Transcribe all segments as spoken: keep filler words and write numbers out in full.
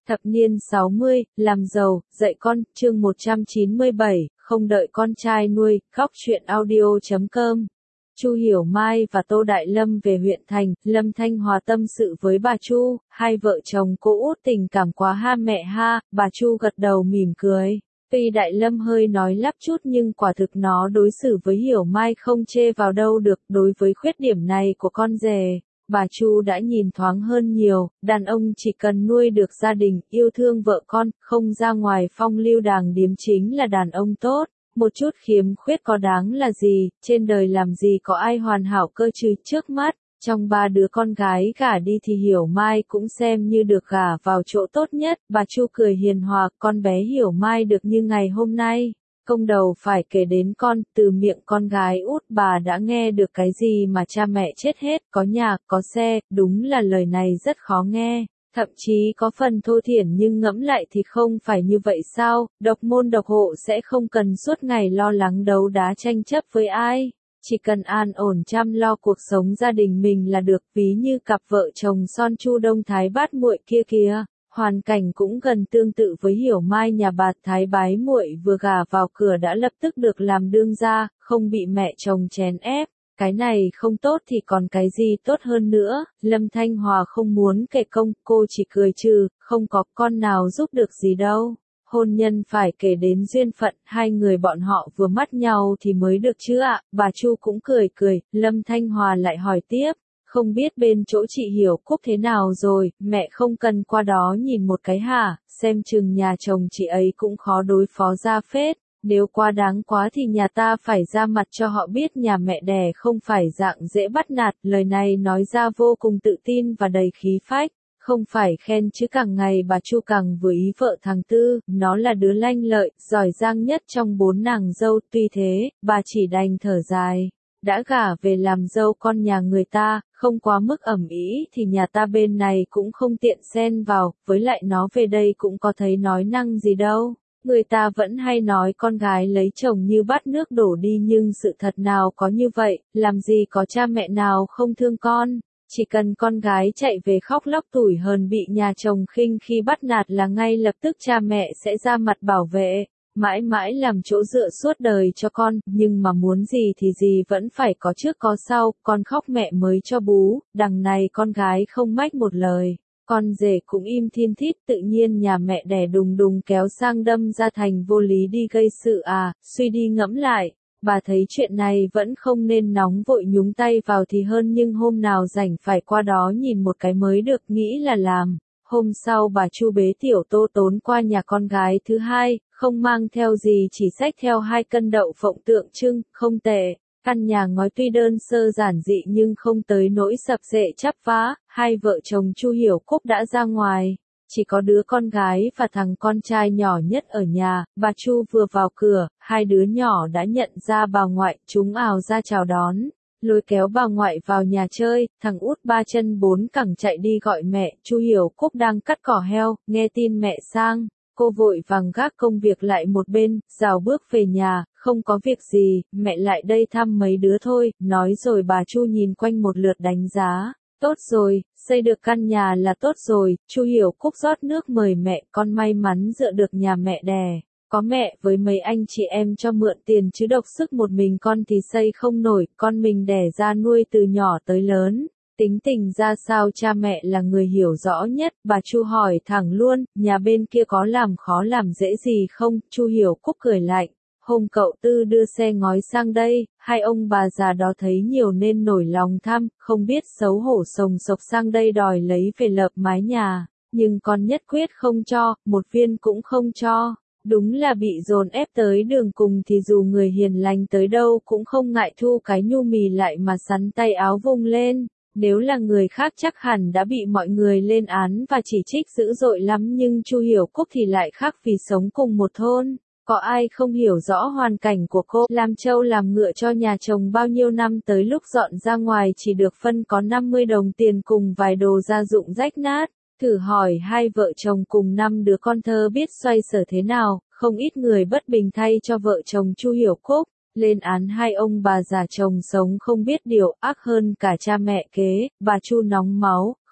Thập niên sáu mươi, làm giàu, dạy con, chương một trăm chín mươi bảy, không đợi con trai nuôi, góc truyện audio chấm com. Chu Hiểu Mai và Tô Đại Lâm về huyện thành, Lâm Thanh Hòa tâm sự với bà Chu, hai vợ chồng cô út tình cảm quá ha mẹ ha, bà Chu gật đầu mỉm cười. Tuy Đại Lâm hơi nói lắp chút nhưng quả thực nó đối xử với Hiểu Mai không chê vào đâu được, đối với khuyết điểm này của con rể. Bà Chu đã nhìn thoáng hơn nhiều, đàn ông chỉ cần nuôi được gia đình, yêu thương vợ con, không ra ngoài phong lưu đàng điếm chính là đàn ông tốt. Một chút khiếm khuyết có đáng là gì, trên đời làm gì có ai hoàn hảo cơ chứ. Trước mắt, trong ba đứa con gái gả đi thì Hiểu Mai cũng xem như được gả vào chỗ tốt nhất. Bà Chu cười hiền hòa, con bé Hiểu Mai được như ngày hôm nay. Công đầu phải kể đến con, từ miệng con gái út bà đã nghe được cái gì mà cha mẹ chết hết, có nhà, có xe, đúng là lời này rất khó nghe, thậm chí có phần thô thiển nhưng ngẫm lại thì không phải như vậy sao, độc môn độc hộ sẽ không cần suốt ngày lo lắng đấu đá tranh chấp với ai, chỉ cần an ổn chăm lo cuộc sống gia đình mình là được, ví như cặp vợ chồng son Chu Đông Thái Bát Muội kia kìa. Hoàn cảnh cũng gần tương tự với Hiểu Mai, nhà bà Thái Bái Muội vừa gả vào cửa đã lập tức được làm đương gia, không bị mẹ chồng chèn ép. Cái này không tốt thì còn cái gì tốt hơn nữa. Lâm Thanh Hòa không muốn kể công, cô chỉ cười trừ, không có con nào giúp được gì đâu. Hôn nhân phải kể đến duyên phận, hai người bọn họ vừa mắt nhau thì mới được chứ ạ. Bà Chu cũng cười cười, Lâm Thanh Hòa lại hỏi tiếp. Không biết bên chỗ chị Hiểu Cúc thế nào rồi, mẹ không cần qua đó nhìn một cái hả, xem chừng nhà chồng chị ấy cũng khó đối phó ra phết, nếu quá đáng quá thì nhà ta phải ra mặt cho họ biết nhà mẹ đẻ không phải dạng dễ bắt nạt, lời này nói ra vô cùng tự tin và đầy khí phách, không phải khen chứ càng ngày bà Chu càng vừa ý vợ thằng Tư, nó là đứa lanh lợi, giỏi giang nhất trong bốn nàng dâu, tuy thế, bà chỉ đành thở dài. Đã gả về làm dâu con nhà người ta, không quá mức ẩm ý thì nhà ta bên này cũng không tiện xen vào, với lại nó về đây cũng có thấy nói năng gì đâu. Người ta vẫn hay nói con gái lấy chồng như bát nước đổ đi nhưng sự thật nào có như vậy, làm gì có cha mẹ nào không thương con. Chỉ cần con gái chạy về khóc lóc tủi hờn bị nhà chồng khinh khi bắt nạt là ngay lập tức cha mẹ sẽ ra mặt bảo vệ. Mãi mãi làm chỗ dựa suốt đời cho con, nhưng mà muốn gì thì gì vẫn phải có trước có sau, con khóc mẹ mới cho bú, đằng này con gái không mách một lời, con rể cũng im thiên thít, tự nhiên nhà mẹ đẻ đùng đùng kéo sang đâm ra thành vô lý đi gây sự à, suy đi ngẫm lại, bà thấy chuyện này vẫn không nên nóng vội nhúng tay vào thì hơn, nhưng hôm nào rảnh phải qua đó nhìn một cái mới được, nghĩ là làm. Hôm sau bà Chu bế tiểu Tô Tốn qua nhà con gái thứ hai, không mang theo gì chỉ xách theo hai cân đậu phộng tượng trưng, không tệ. Căn nhà ngói tuy đơn sơ giản dị nhưng không tới nỗi sập xệ chắp vá, hai vợ chồng Chu Hiểu Cúc đã ra ngoài. Chỉ có đứa con gái và thằng con trai nhỏ nhất ở nhà, bà Chu vừa vào cửa, hai đứa nhỏ đã nhận ra bà ngoại, chúng ào ra chào đón. Lôi kéo bà ngoại vào nhà chơi, thằng út ba chân bốn cẳng chạy đi gọi mẹ. Chu Hiểu Cúc đang cắt cỏ heo, nghe tin mẹ sang, cô vội vàng gác công việc lại một bên, rào bước về nhà, không có việc gì, mẹ lại đây thăm mấy đứa thôi, nói rồi bà Chu nhìn quanh một lượt đánh giá. Tốt rồi, xây được căn nhà là tốt rồi. Chu Hiểu Cúc rót nước mời mẹ, con may mắn dựa được nhà mẹ đẻ. Có mẹ với mấy anh chị em cho mượn tiền chứ độc sức một mình con thì xây không nổi, con mình đẻ ra nuôi từ nhỏ tới lớn. Tính tình ra sao cha mẹ là người hiểu rõ nhất, bà Chu hỏi thẳng luôn, nhà bên kia có làm khó làm dễ gì không? Chu Hiểu Cúc cười lạnh, hôm cậu Tư đưa xe ngói sang đây, hai ông bà già đó thấy nhiều nên nổi lòng tham, không biết xấu hổ sồng sộc sang đây đòi lấy về lợp mái nhà, nhưng con nhất quyết không cho, một viên cũng không cho. Đúng là bị dồn ép tới đường cùng thì dù người hiền lành tới đâu cũng không ngại thu cái nhu mì lại mà sắn tay áo vung lên. Nếu là người khác chắc hẳn đã bị mọi người lên án và chỉ trích dữ dội lắm, nhưng Chu Hiểu Cúc thì lại khác, vì sống cùng một thôn. Có ai không hiểu rõ hoàn cảnh của cô, làm trâu làm ngựa cho nhà chồng bao nhiêu năm, tới lúc dọn ra ngoài chỉ được phân có năm mươi đồng tiền cùng vài đồ gia dụng rách nát. Thử hỏi hai vợ chồng cùng năm đứa con thơ biết xoay sở thế nào, không ít người bất bình thay cho vợ chồng Chu Hiểu Cúc, lên án hai ông bà già chồng sống không biết điều, ác hơn cả cha mẹ kế. Bà Chu nóng máu,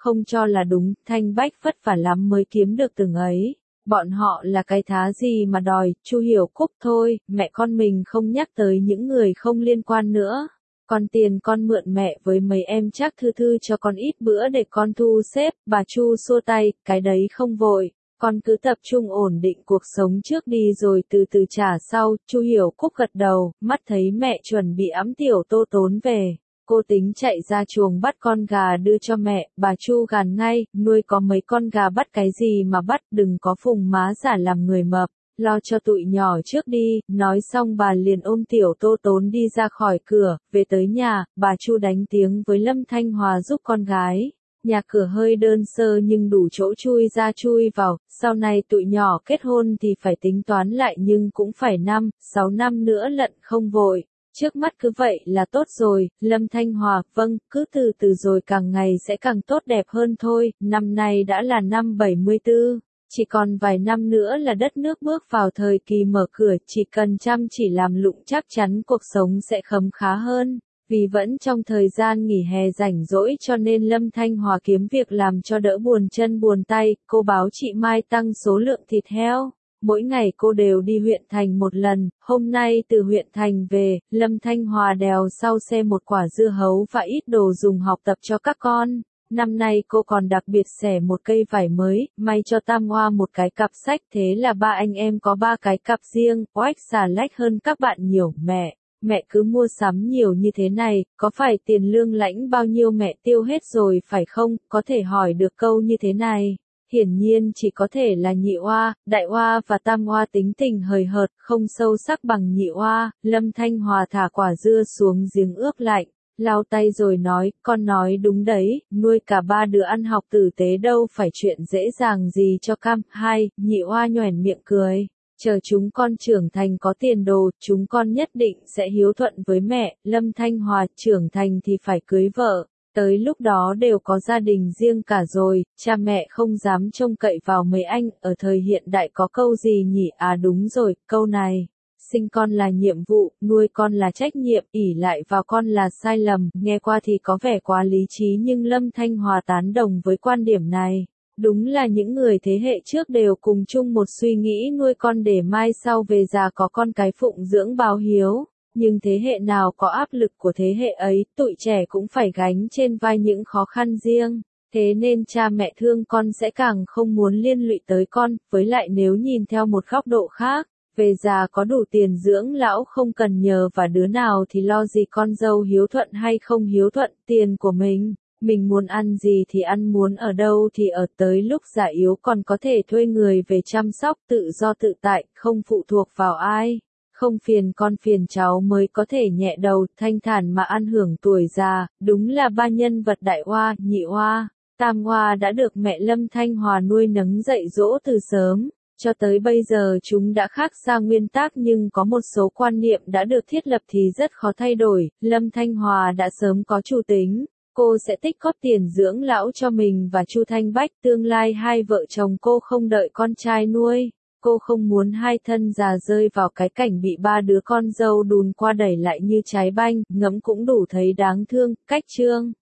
không cho là đúng, Thanh Bách vất vả lắm mới kiếm được từng ấy. Bọn họ là cái thá gì mà đòi, Chu Hiểu Cúc thôi, mẹ con mình không nhắc tới những người không liên quan nữa. Còn tiền con mượn mẹ với mấy em chắc thư thư cho con ít bữa để con thu xếp, bà Chu xua tay, cái đấy không vội, con cứ tập trung ổn định cuộc sống trước đi rồi từ từ trả sau. Chu Hiểu Cúc gật đầu, mắt thấy mẹ chuẩn bị ẵm tiểu Tô Tốn về. Cô tính chạy ra chuồng bắt con gà đưa cho mẹ, bà Chu gàn ngay, nuôi có mấy con gà bắt cái gì mà bắt, đừng có phùng má giả làm người mập, lo cho tụi nhỏ trước đi. Nói xong bà liền ôm tiểu Tô Tốn đi ra khỏi cửa, về tới nhà, bà Chu đánh tiếng với Lâm Thanh Hòa giúp con gái. Nhà cửa hơi đơn sơ nhưng đủ chỗ chui ra chui vào, sau này tụi nhỏ kết hôn thì phải tính toán lại nhưng cũng phải năm, sáu năm nữa lận, không vội. Trước mắt cứ vậy là tốt rồi. Lâm Thanh Hòa, vâng, cứ từ từ rồi càng ngày sẽ càng tốt đẹp hơn thôi. Năm nay đã là năm bảy mươi tư, chỉ còn vài năm nữa là đất nước bước vào thời kỳ mở cửa, chỉ cần chăm chỉ làm lụng chắc chắn cuộc sống sẽ khấm khá hơn. Vì vẫn trong thời gian nghỉ hè rảnh rỗi cho nên Lâm Thanh Hòa kiếm việc làm cho đỡ buồn chân buồn tay. Cô báo chị Mai tăng số lượng thịt heo. Mỗi ngày cô đều đi huyện thành một lần, hôm nay từ huyện thành về, Lâm Thanh Hòa đèo sau xe một quả dưa hấu và ít đồ dùng học tập cho các con. Năm nay cô còn đặc biệt xẻ một cây vải mới, may cho Tam Hoa một cái cặp sách, thế là ba anh em có ba cái cặp riêng, oách xà lách hơn các bạn nhiều. Mẹ, mẹ cứ mua sắm nhiều như thế này, có phải tiền lương lãnh bao nhiêu mẹ tiêu hết rồi phải không? Có thể hỏi được câu như thế này. Hiển nhiên chỉ có thể là nhị oa, đại oa và tam oa tính tình hời hợt, không sâu sắc bằng nhị oa. Lâm Thanh Hòa thả quả dưa xuống giếng ướp lạnh, lau tay rồi nói, con nói đúng đấy, nuôi cả ba đứa ăn học tử tế đâu phải chuyện dễ dàng gì cho cam. Hai, nhị oa nhoẻn miệng cười, chờ chúng con trưởng thành có tiền đồ, chúng con nhất định sẽ hiếu thuận với mẹ. Lâm Thanh Hòa, trưởng thành thì phải cưới vợ. Tới lúc đó đều có gia đình riêng cả rồi, cha mẹ không dám trông cậy vào mấy anh, ở thời hiện đại có câu gì nhỉ? À đúng rồi, câu này, sinh con là nhiệm vụ, nuôi con là trách nhiệm, ỷ lại vào con là sai lầm. Nghe qua thì có vẻ quá lý trí nhưng Lâm Thanh Hòa tán đồng với quan điểm này. Đúng là những người thế hệ trước đều cùng chung một suy nghĩ, nuôi con để mai sau về già có con cái phụng dưỡng báo hiếu. Nhưng thế hệ nào có áp lực của thế hệ ấy, tụi trẻ cũng phải gánh trên vai những khó khăn riêng. Thế nên cha mẹ thương con sẽ càng không muốn liên lụy tới con, với lại nếu nhìn theo một góc độ khác, về già có đủ tiền dưỡng lão không cần nhờ và đứa nào thì lo gì con dâu hiếu thuận hay không hiếu thuận, tiền của mình. Mình muốn ăn gì thì ăn, muốn ở đâu thì ở, tới lúc già yếu còn có thể thuê người về chăm sóc, tự do tự tại, không phụ thuộc vào ai. Không phiền con phiền cháu mới có thể nhẹ đầu, thanh thản mà ăn hưởng tuổi già. Đúng là ba nhân vật đại oa, nhị oa, tam oa đã được mẹ Lâm Thanh Hòa nuôi nấng dạy dỗ từ sớm. Cho tới bây giờ chúng đã khác xa nguyên tắc nhưng có một số quan niệm đã được thiết lập thì rất khó thay đổi. Lâm Thanh Hòa đã sớm có chủ tính. Cô sẽ tích góp tiền dưỡng lão cho mình và Chu Thanh Bách, tương lai hai vợ chồng cô không đợi con trai nuôi. Cô không muốn hai thân già rơi vào cái cảnh bị ba đứa con dâu đùn qua đẩy lại như trái banh, ngẫm cũng đủ thấy đáng thương. Cách chương